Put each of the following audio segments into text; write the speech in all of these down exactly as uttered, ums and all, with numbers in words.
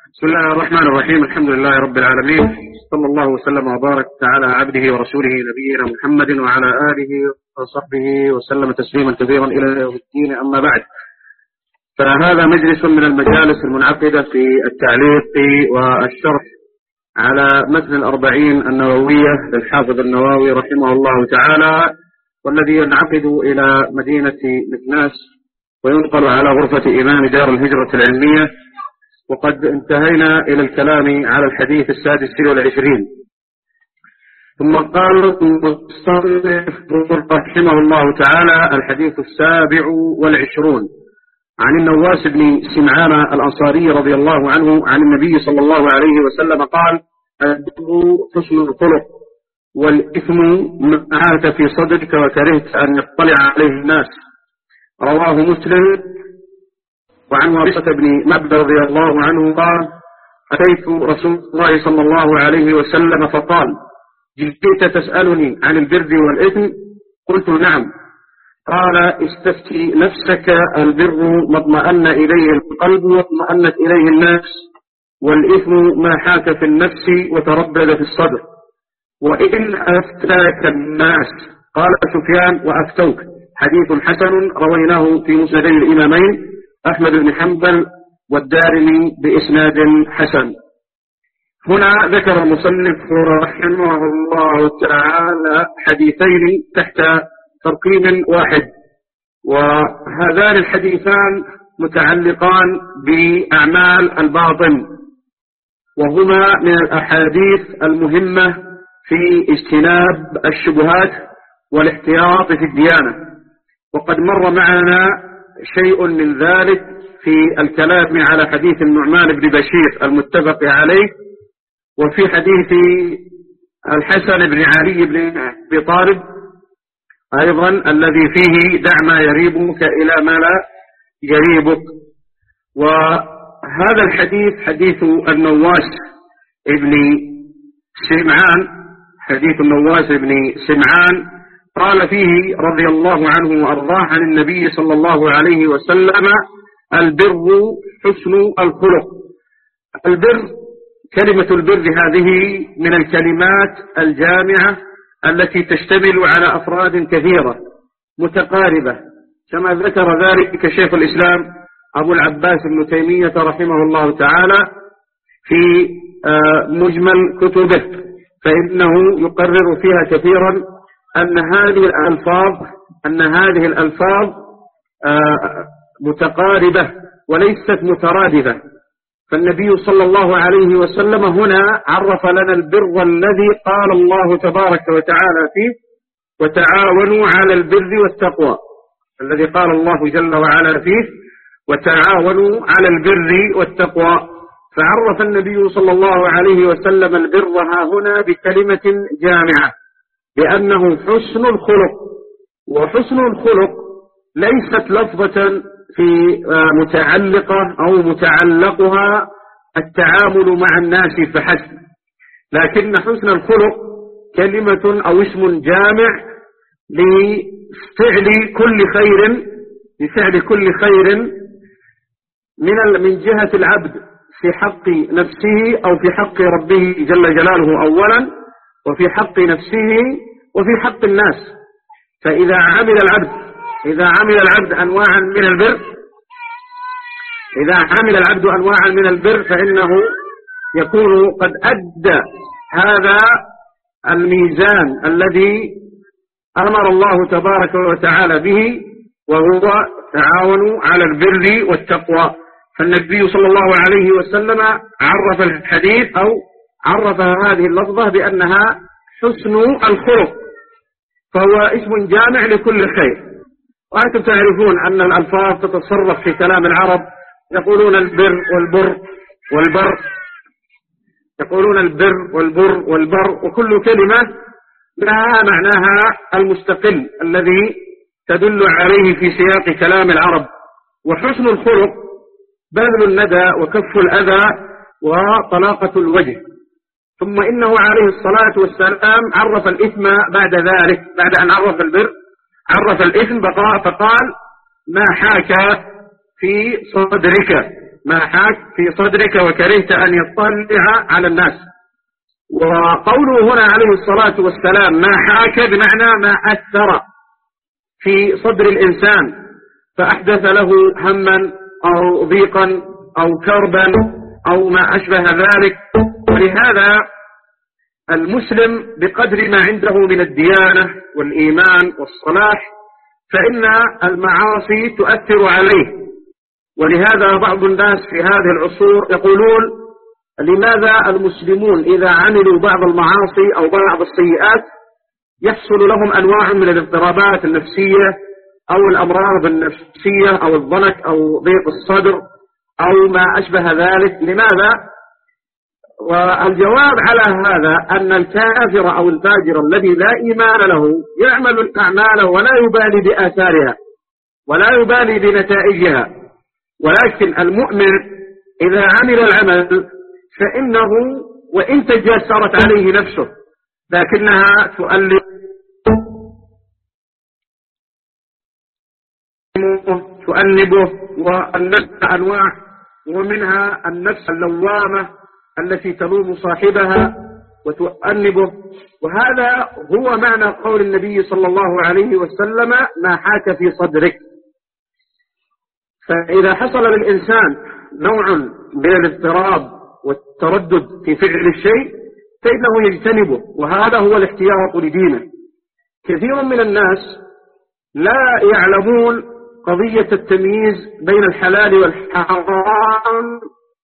بسم الله الرحمن الرحيم. الحمد لله رب العالمين، صلى الله وسلم وبارك على عبده ورسوله نبينا محمد وعلى آله وصحبه وسلم تسليما كثيرا إلى يوم الدين. أما بعد، فهذا مجلس من المجالس المنعقدة في التعليق والشرح على متن الأربعين النووية للحافظ النووي رحمه الله تعالى، والذي ينعقد إلى مدينة مكناس وينقل على غرفة إمام دار الهجرة العلمية. وقد انتهينا إلى الكلام على الحديث السادس والعشرين. ثم قال المصنف رحمه الله تعالى: الحديث السابع والعشرون عن النواس بن سمعان الأنصاري رضي الله عنه عن النبي صلى الله عليه وسلم قال: البر حسن الخلق، والإثم ما عاد في صدرك وكرهت أن يطلع عليه الناس. رواه مسلم. وعن ورثة بن معبد رضي الله عنه قال: أتيت رسول الله صلى الله عليه وسلم فقال: جئت تسألني عن البر والإثم؟ قلت: نعم. قال: استفتي نفسك، البر ما اطمأن إليه القلب واطمأنت إليه النفس، والإثم ما حاك في النفس وتردد في الصدر. وإن أفتاك الناس، قال سفيان: وأفتوك. حديث حسن رويناه في مسندي الإمامين أحمد بن حنبل والدارمي بإسناد حسن. هنا ذكر المصنف رحمه الله تعالى حديثين تحت ترقيم واحد، وهذان الحديثان متعلقان بأعمال الباطن، وهما من الأحاديث المهمة في اجتناب الشبهات والاحتياط في الديانة. وقد مر معنا شيء من ذلك في الكلام على حديث النعمان بن بشير المتفق عليه، وفي حديث الحسن بن علي بن أبي طالب أيضا الذي فيه: دع ما يريبك إلى ما لا يريبك. وهذا الحديث حديث النواس بن سمعان، حديث النواس بن سمعان قال فيه رضي الله عنه وأرضاه عن النبي صلى الله عليه وسلم: البر حسن الخلق. البر، كلمة البر هذه من الكلمات الجامعة التي تشتمل على أفراد كثيرة متقاربة، كما ذكر ذلك شيخ الإسلام أبو العباس ابن تيمية رحمه الله تعالى في مجمل كتبه، فإنه يقرر فيها كثيرا أن هذه الألفاظ أن هذه الألفاظ متقاربة وليست مترادفة. فالنبي صلى الله عليه وسلم هنا عرف لنا البر الذي قال الله تبارك وتعالى فيه: وتعاونوا على البر والتقوى، الذي قال الله جل وعلا فيه: وتعاونوا على البر والتقوى. فعرف النبي صلى الله عليه وسلم البر ها هنا بكلمة جامعة، بأنه حسن الخلق. وحسن الخلق ليست لفظة في متعلقة أو متعلقها التعامل مع الناس فحسب، لكن حسن الخلق كلمة أو اسم جامع لفعل كل خير لفعل كل خير من من جهة العبد في حق نفسه أو في حق ربه جل جلاله أولا، وفي حق نفسه وفي حق الناس. فإذا عمل العبد إذا عمل العبد أنواعا من البر إذا عمل العبد أنواعا من البر فإنه يكون قد أدى هذا الميزان الذي أمر الله تبارك وتعالى به، وهو تعاونوا على البر والتقوى. فالنبي صلى الله عليه وسلم عرف الحديث أو عرف هذه اللفظة بأنها حسن الخلق، فهو اسم جامع لكل خير. وأنتم تعرفون أن الألفاظ تتصرف في كلام العرب، يقولون البر والبر والبر يقولون البر والبر والبر وكل كلمة لها معناها المستقل الذي تدل عليه في سياق كلام العرب. وحسن الخلق بذل الندى وكف الأذى وطلاقة الوجه. ثم إنه عليه الصلاة والسلام عرف الإثم بعد ذلك، بعد أن عرف البر عرف الإثم فقال: ما حاك في صدرك، ما حاك في صدرك وكرهت أن يطلع على الناس. وقوله هنا عليه الصلاة والسلام ما حاك بمعنى ما أثر في صدر الإنسان فأحدث له هما أو ضيقا أو كربا أو ما أشبه ذلك. ولهذا المسلم بقدر ما عنده من الديانة والإيمان والصلاح فإن المعاصي تؤثر عليه. ولهذا بعض الناس في هذه العصور يقولون لماذا المسلمون إذا عملوا بعض المعاصي أو بعض السيئات يحصل لهم أنواع من الاضطرابات النفسية أو الأمراض النفسية أو الضنك أو ضيق الصدر أو ما أشبه ذلك؟ لماذا؟ والجواب على هذا أن الكافر أو الفاجر الذي لا إيمان له يعمل الأعمال ولا يبالي بآثارها ولا يبالي بنتائجها، ولكن المؤمن إذا عمل العمل فإنه وإن تجسرت عليه نفسه لكنها تؤلف تؤنبه. والنفس أنواع، ومنها النفس اللوامة التي تلوم صاحبها وتؤنبه. وهذا هو معنى قول النبي صلى الله عليه وسلم ما حاك في صدرك. فإذا حصل للإنسان نوع من الاضطراب والتردد في فعل الشيء فإنه يجتنبه، وهذا هو الاحتياط لدينه. كثير من الناس لا يعلمون قضية التمييز بين الحلال والحرام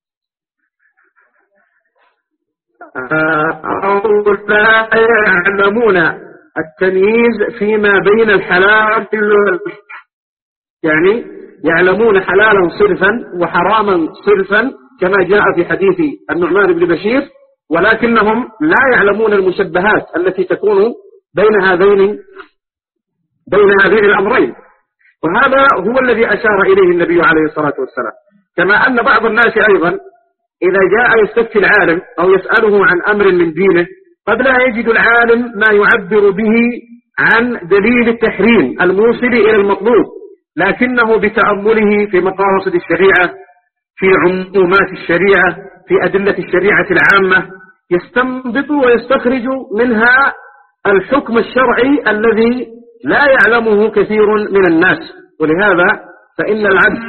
أو لا يعلمون التمييز فيما بين الحلال والحرام، يعني يعلمون حلالا صرفا وحراما صرفا كما جاء في حديث النعمان بن بشير، ولكنهم لا يعلمون المشبهات التي تكون بين هذين بين هذين الأمرين. وهذا هو الذي أشار إليه النبي عليه الصلاة والسلام. كما أن بعض الناس أيضا إذا جاء يستفتي العالم أو يسأله عن أمر من دينه قد لا يجد العالم ما يعبر به عن دليل التحريم الموصل إلى المطلوب، لكنه بتأمله في مقاصد الشريعة في عمومات الشريعة في أدلة الشريعة العامة يستنبط ويستخرج منها الحكم الشرعي الذي لا يعلمه كثير من الناس. ولهذا فإن العبد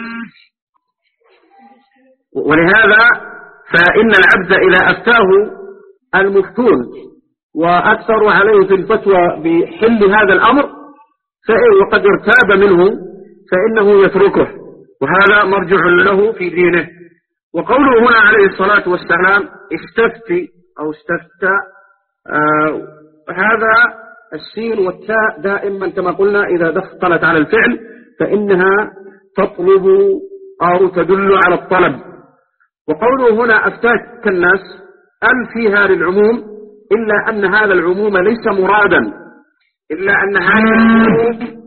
ولهذا فإن العبد إذا أفتاه المفتون وأكثر عليه في الفتوى بحل هذا الأمر وقد ارتاب منه فإنه يتركه، وهذا مرجع له في دينه. وقوله هنا عليه الصلاة والسلام استفتي أو استفتى، آه هذا السين والتاء دائما كما قلنا إذا دخلت على الفعل فإنها تطلب أو تدل على الطلب. وقوله هنا أفتاك الناس أل فيها للعموم، إلا أن هذا العموم ليس مرادا، إلا أن هذا العموم.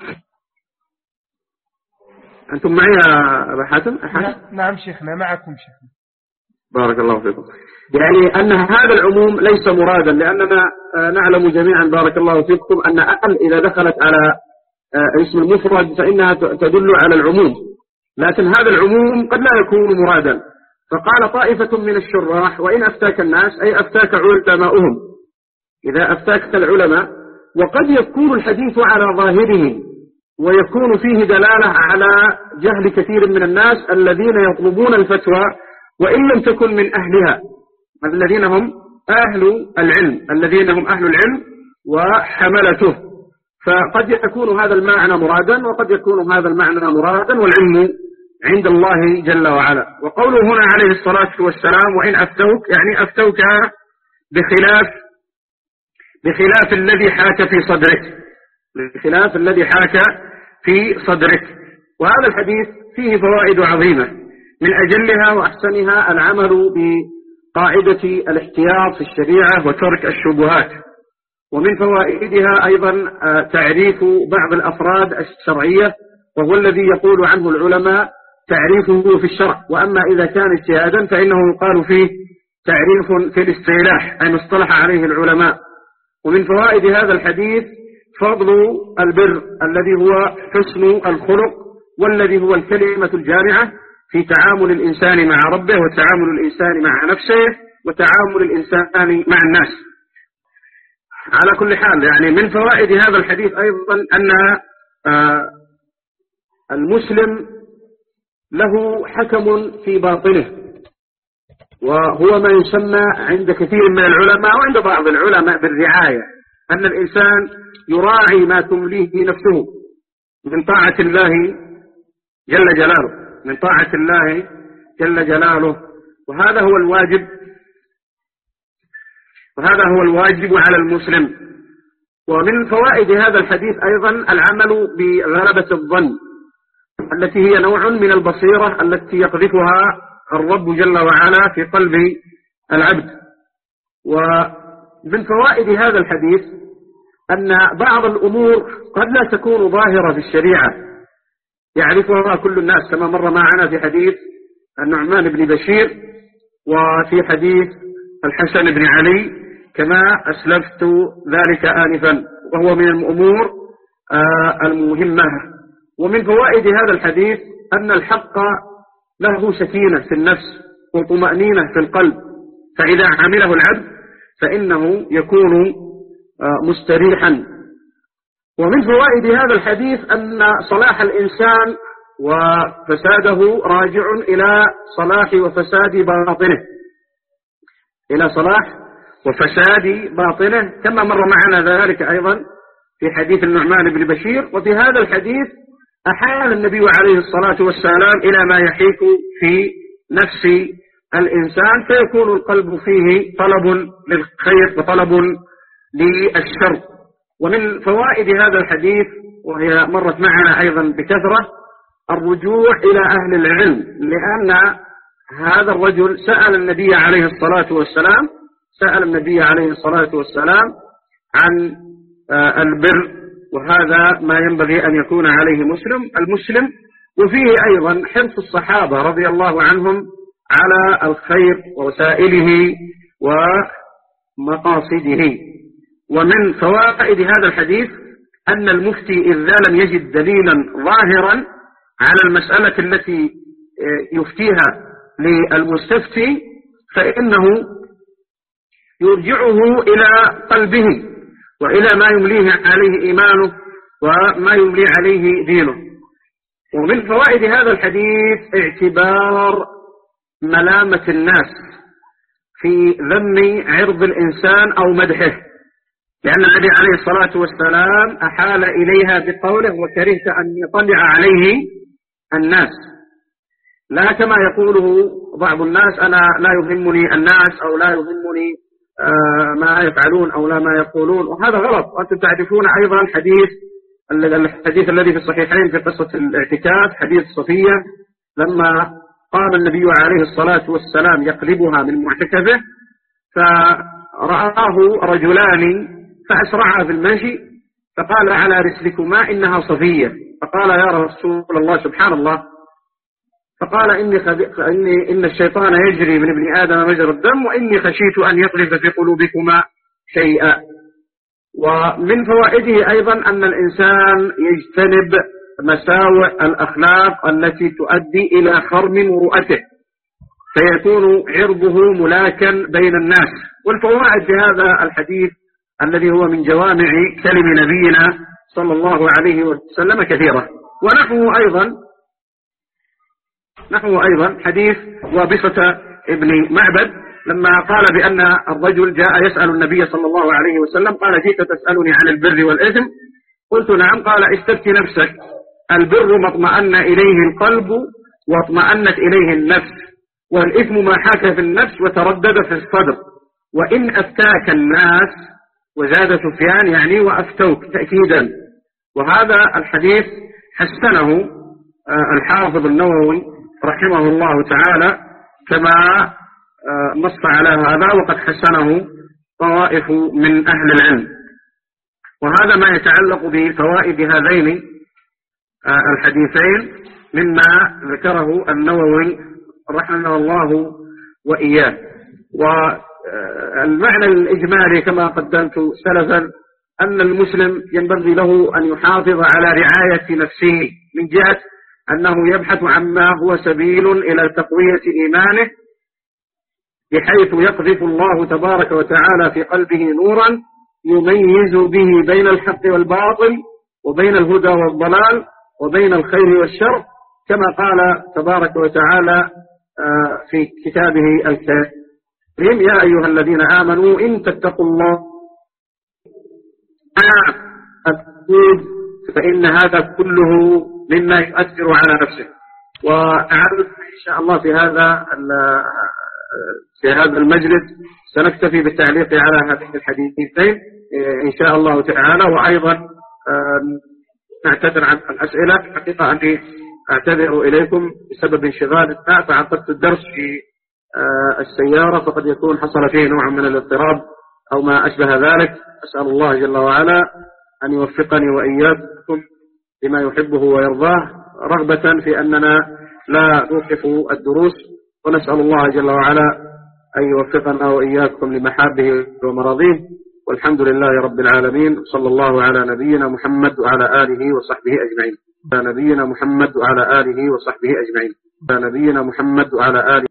أنتم معي يا أبا حاتم؟ نعم شيخنا معكم شيخنا. بارك الله فيكم. يعني أن هذا العموم ليس مرادا، لأننا نعلم جميعا بارك الله فيكم أن أقل إذا دخلت على اسم المفرد فإنها تدل على العموم، لكن هذا العموم قد لا يكون مرادا. فقال طائفة من الشراح وإن أفتاك الناس أي أفتاك علماؤهم، إذا أفتاك العلماء. وقد يكون الحديث على ظاهره ويكون فيه دلالة على جهل كثير من الناس الذين يطلبون الفتوى وإن لم تكن من أهلها، الذين هم أهل العلم الذين هم أهل العلم وحملته. فقد يكون هذا المعنى مرادا وقد يكون هذا المعنى مرادا، والعلم عند الله جل وعلا. وقوله هنا عليه الصلاة والسلام وإن أفتوك، يعني أفتوك بخلاف بخلاف الذي حاك في صدرك، بخلاف الذي حاك في صدرك. وهذا الحديث فيه فوائد عظيمة، من أجلها وأحسنها العمل بقاعدة الاحتياط في الشريعة وترك الشبهات. ومن فوائدها أيضا تعريف بعض الأفراد الشرعية، وهو الذي يقول عنه العلماء تعريفه في الشرع. وأما إذا كان اجتهادا فإنه يقال فيه تعريف في الاصطلاح أي مصطلح عليه العلماء. ومن فوائد هذا الحديث فضل البر الذي هو حسن الخلق والذي هو الكلمة الجامعة في تعامل الإنسان مع ربه وتعامل الإنسان مع نفسه وتعامل الإنسان مع الناس. على كل حال يعني من فوائد هذا الحديث أيضا أن المسلم له حكم في باطنه، وهو ما يسمى عند كثير من العلماء وعند بعض العلماء بالرعاية، أن الإنسان يراعي ما تمليه نفسه من طاعة الله جل جلاله من طاعة الله جل جلاله وهذا هو الواجب وهذا هو الواجب على المسلم. ومن فوائد هذا الحديث أيضا العمل بغلبة الظن التي هي نوع من البصيرة التي يقذفها الرب جل وعلا في قلب العبد. ومن فوائد هذا الحديث أن بعض الأمور قد لا تكون ظاهرة في الشريعة يعرفها كل الناس، كما مر معنا في حديث النعمان بن بشير وفي حديث الحسن بن علي كما أسلفت ذلك آنفا، وهو من الأمور المهمة. ومن فوائد هذا الحديث أن الحق له سكينة في النفس وطمأنينة في القلب، فإذا عمله العبد فإنه يكون مستريحا. ومن فوائد هذا الحديث أن صلاح الإنسان وفساده راجع إلى صلاح وفساد باطنه إلى صلاح وفساد باطنه كما مر معنا ذلك أيضا في حديث النعمان بن بشير. وفي هذا الحديث أحال النبي عليه الصلاة والسلام إلى ما يحيك في نفس الإنسان فيكون القلب فيه طلب للخير وطلب للشر. ومن فوائد هذا الحديث وهي مرت معنا أيضا بكثرة الرجوع إلى أهل العلم، لأن هذا الرجل سأل النبي عليه الصلاة والسلام سأل النبي عليه الصلاة والسلام عن البر، وهذا ما ينبغي أن يكون عليه مسلم المسلم. وفيه أيضا حرص الصحابة رضي الله عنهم على الخير ووسائله ومقاصده. ومن فوائد هذا الحديث أن المفتي إذا لم يجد دليلا ظاهرا على المسألة التي يفتيها للمستفتي فإنه يرجعه إلى قلبه وإلى ما يمليه عليه إيمانه وما يمليه عليه دينه. ومن فوائد هذا الحديث اعتبار ملامة الناس في ذم عرض الإنسان أو مدحه، لأن النبي عليه الصلاة والسلام أحال إليها بقوله وكرهت أن يطلع عليه الناس، لا كما يقوله بعض الناس أنا لا يهمني الناس أو لا يهمني ما يفعلون أو لا ما يقولون، وهذا غلط. وأنتم تعرفون أيضا حديث الحديث الذي في الصحيحين في قصة الاعتكاف حديث صفية لما قام النبي عليه الصلاة والسلام يقلبها من معتكفه فرآه رجلان فأسرعا في المشي فقال على رسلكما إنها صفية، فقال يا رسول الله سبحان الله، فقال إني, خد... إني إن الشيطان يجري من ابن آدم مجرى الدم وإني خشيت أن يقذف في قلوبكما شيئا. ومن فوائده أيضا أن الإنسان يجتنب مساوئ الأخلاق التي تؤدي إلى خرم مروءته فيكون عرضه ملاكا بين الناس. والفوائد في هذا الحديث الذي هو من جوامع كلم نبينا صلى الله عليه وسلم كثيرة. ونحوه أيضا نحو أيضا حديث وابصة ابن معبد لما قال بأن الرجل جاء يسأل النبي صلى الله عليه وسلم قال جئت تسألني عن البر والإثم؟ قلت نعم. قال استفتي نفسك، البر ما اطمأن إليه القلب واطمأنت إليه النفس، والإثم ما حاك في النفس وتردد في الصدر، وإن أفتاك الناس، وزاد سفيان يعني وأفتوك تأكيدا. وهذا الحديث حسنه الحافظ النووي رحمه الله تعالى كما نص على هذا، وقد حسنه طوائف من أهل العلم. وهذا ما يتعلق بفوائد هذين الحديثين مما ذكره النووي رحمه الله وإياه. والمعنى الإجمالي كما قدمت سلفا أن المسلم ينبغي له أن يحافظ على رعاية نفسه من جهة أنه يبحث عما هو سبيل إلى تقوية إيمانه، بحيث يقذف الله تبارك وتعالى في قلبه نورا يميز به بين الحق والباطل، وبين الهدى والضلال، وبين الخير والشر، كما قال تبارك وتعالى في كتابه الكريم: يا أيها الذين آمنوا إن تتقوا الله فإن هذا كله مما يؤثر على نفسه. وأعرف إن شاء الله في هذا في هذا المجلس سنكتفي بالتعليق على هذين الحديثين إن شاء الله تعالى. وأيضا نعتذر عن الأسئلة، حقيقة أني أعتذر إليكم بسبب انشغال ما، فعقدت الدرس في السيارة، فقد يكون حصل فيه نوع من الاضطراب أو ما أشبه ذلك. أسأل الله جل وعلا أن يوفقني وإياكم لما يحبه ويرضاه، رغبة في أننا لا نوقف الدروس، ونسأل الله جل وعلا أن يوفقنا وإياكم لمحابه ومراضيه. والحمد لله رب العالمين، صلى الله على نبينا محمد وعلى آله وصحبه أجمعين. على نبينا محمد وعلى آله وصحبه أجمعين. على نبينا محمد وعلى آله